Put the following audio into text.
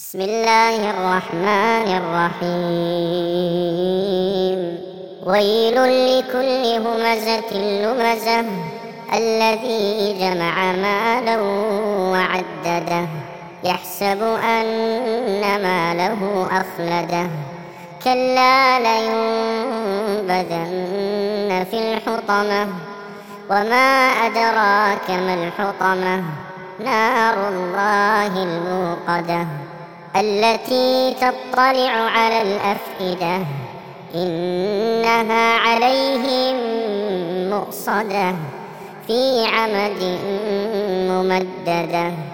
بسم الله الرحمن الرحيم. ويل لكل همزة لمزة الذي جمع مالا وعدده يحسب أن ماله أخلده كلا لينبذن في الحطمة وما أدراك ما الحطمة نار الله الموقدة التي تطلع على الأفئدة إنها عليهم مؤصدة في عمد ممددة.